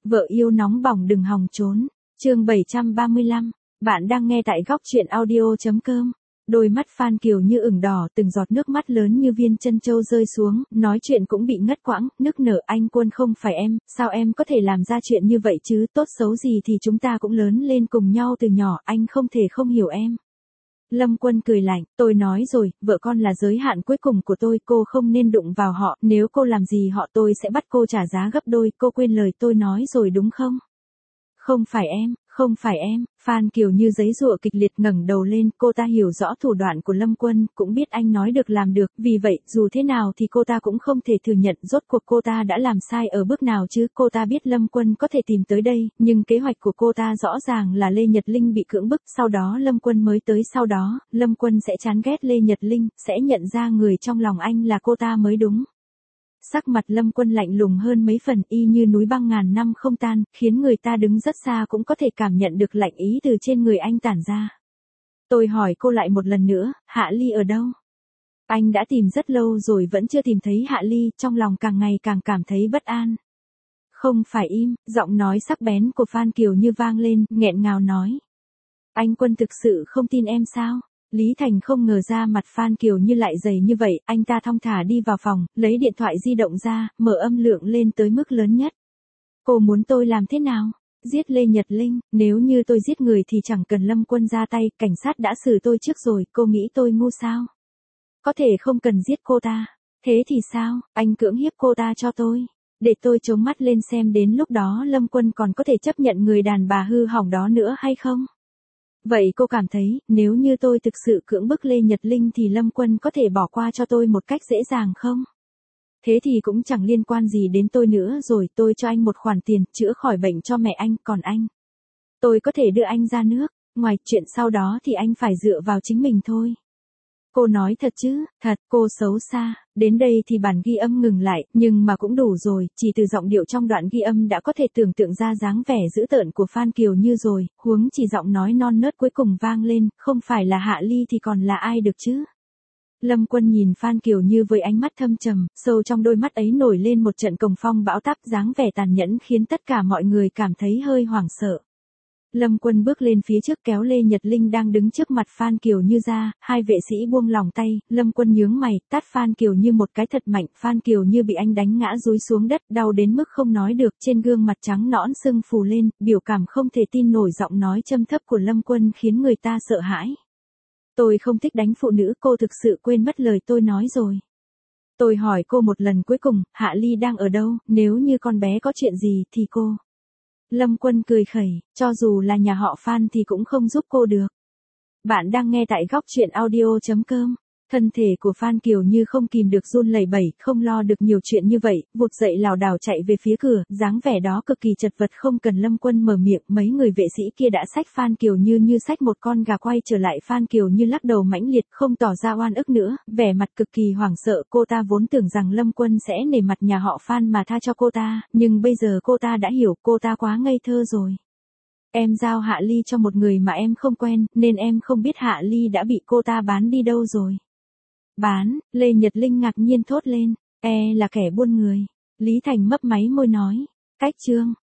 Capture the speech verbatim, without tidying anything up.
Vợ yêu nóng bỏng đừng hòng trốn. Chương bảy trăm ba mươi lăm. Bạn đang nghe tại góc truyện audio chấm com. Đôi mắt Phan Kiều Như ửng đỏ, từng giọt nước mắt lớn như viên chân châu rơi xuống, nói chuyện cũng bị ngắt quãng, nức nở. Anh Quân không phải em, sao em có thể làm ra chuyện như vậy chứ, tốt xấu gì thì chúng ta cũng lớn lên cùng nhau từ nhỏ, anh không thể không hiểu em. Lâm Quân cười lạnh, tôi nói rồi, vợ con là giới hạn cuối cùng của tôi, cô không nên đụng vào họ, nếu cô làm gì họ tôi sẽ bắt cô trả giá gấp đôi, cô quên lời tôi nói rồi đúng không? Không phải em, không phải em, Phan Kiều Như giấy giụa kịch liệt ngẩng đầu lên, cô ta hiểu rõ thủ đoạn của Lâm Quân, cũng biết anh nói được làm được, vì vậy, dù thế nào thì cô ta cũng không thể thừa nhận rốt cuộc cô ta đã làm sai ở bước nào chứ, cô ta biết Lâm Quân có thể tìm tới đây, nhưng kế hoạch của cô ta rõ ràng là Lê Nhật Linh bị cưỡng bức, sau đó Lâm Quân mới tới, sau đó, Lâm Quân sẽ chán ghét Lê Nhật Linh, sẽ nhận ra người trong lòng anh là cô ta mới đúng. Sắc mặt Lâm Quân lạnh lùng hơn mấy phần, y như núi băng ngàn năm không tan, khiến người ta đứng rất xa cũng có thể cảm nhận được lạnh ý từ trên người anh tản ra. Tôi hỏi cô lại một lần nữa, Hạ Ly ở đâu? Anh đã tìm rất lâu rồi vẫn chưa tìm thấy Hạ Ly, trong lòng càng ngày càng cảm thấy bất an. Không phải im, giọng nói sắc bén của Phan Kiều Như vang lên, nghẹn ngào nói. Anh Quân thực sự không tin em sao? Lý Thành không ngờ ra mặt Phan Kiều Như lại dày như vậy, anh ta thong thả đi vào phòng, lấy điện thoại di động ra, mở âm lượng lên tới mức lớn nhất. Cô muốn tôi làm thế nào? Giết Lê Nhật Linh, nếu như tôi giết người thì chẳng cần Lâm Quân ra tay, cảnh sát đã xử tôi trước rồi, cô nghĩ tôi ngu sao? Có thể không cần giết cô ta. Thế thì sao, anh cưỡng hiếp cô ta cho tôi. Để tôi chống mắt lên xem đến lúc đó Lâm Quân còn có thể chấp nhận người đàn bà hư hỏng đó nữa hay không? Vậy cô cảm thấy, nếu như tôi thực sự cưỡng bức Lê Nhật Linh thì Lâm Quân có thể bỏ qua cho tôi một cách dễ dàng không? Thế thì cũng chẳng liên quan gì đến tôi nữa rồi, tôi cho anh một khoản tiền, chữa khỏi bệnh cho mẹ anh, còn anh. Tôi có thể đưa anh ra nước, ngoài chuyện sau đó thì anh phải dựa vào chính mình thôi. Cô nói thật chứ, thật, cô xấu xa. Đến đây thì bản ghi âm ngừng lại, nhưng mà cũng đủ rồi, chỉ từ giọng điệu trong đoạn ghi âm đã có thể tưởng tượng ra dáng vẻ dữ tợn của Phan Kiều Như rồi, huống chỉ giọng nói non nớt cuối cùng vang lên, không phải là Hạ Ly thì còn là ai được chứ? Lâm Quân nhìn Phan Kiều Như với ánh mắt thâm trầm, sâu trong đôi mắt ấy nổi lên một trận cồng phong bão táp, dáng vẻ tàn nhẫn khiến tất cả mọi người cảm thấy hơi hoảng sợ. Lâm Quân bước lên phía trước kéo Lê Nhật Linh đang đứng trước mặt Phan Kiều Như ra, hai vệ sĩ buông lòng tay, Lâm Quân nhướng mày, tát Phan Kiều Như một cái thật mạnh, Phan Kiều Như bị anh đánh ngã rúi xuống đất, đau đến mức không nói được, trên gương mặt trắng nõn sưng phù lên, biểu cảm không thể tin nổi, giọng nói châm thấp của Lâm Quân khiến người ta sợ hãi. Tôi không thích đánh phụ nữ, cô thực sự quên mất lời tôi nói rồi. Tôi hỏi cô một lần cuối cùng, Hạ Ly đang ở đâu, nếu như con bé có chuyện gì thì cô... Lâm Quân cười khẩy, cho dù là nhà họ Phan thì cũng không giúp cô được. Bạn đang nghe tại góc truyện audio chấm com. Thân thể của Phan Kiều Như không kìm được run lẩy bẩy, không lo được nhiều chuyện như vậy, vụt dậy lảo đảo chạy về phía cửa, dáng vẻ đó cực kỳ chật vật, không cần Lâm Quân mở miệng, mấy người vệ sĩ kia đã xách Phan Kiều Như như xách một con gà quay trở lại. Phan Kiều Như lắc đầu mãnh liệt, không tỏ ra oan ức nữa, vẻ mặt cực kỳ hoảng sợ, cô ta vốn tưởng rằng Lâm Quân sẽ nể mặt nhà họ Phan mà tha cho cô ta, nhưng bây giờ cô ta đã hiểu, cô ta quá ngây thơ rồi. Em giao Hạ Ly cho một người mà em không quen, nên em không biết Hạ Ly đã bị cô ta bán đi đâu rồi. Bán, Lê Nhật Linh ngạc nhiên thốt lên, e là kẻ buôn người. Lý Thành mấp máy môi nói, cách chương,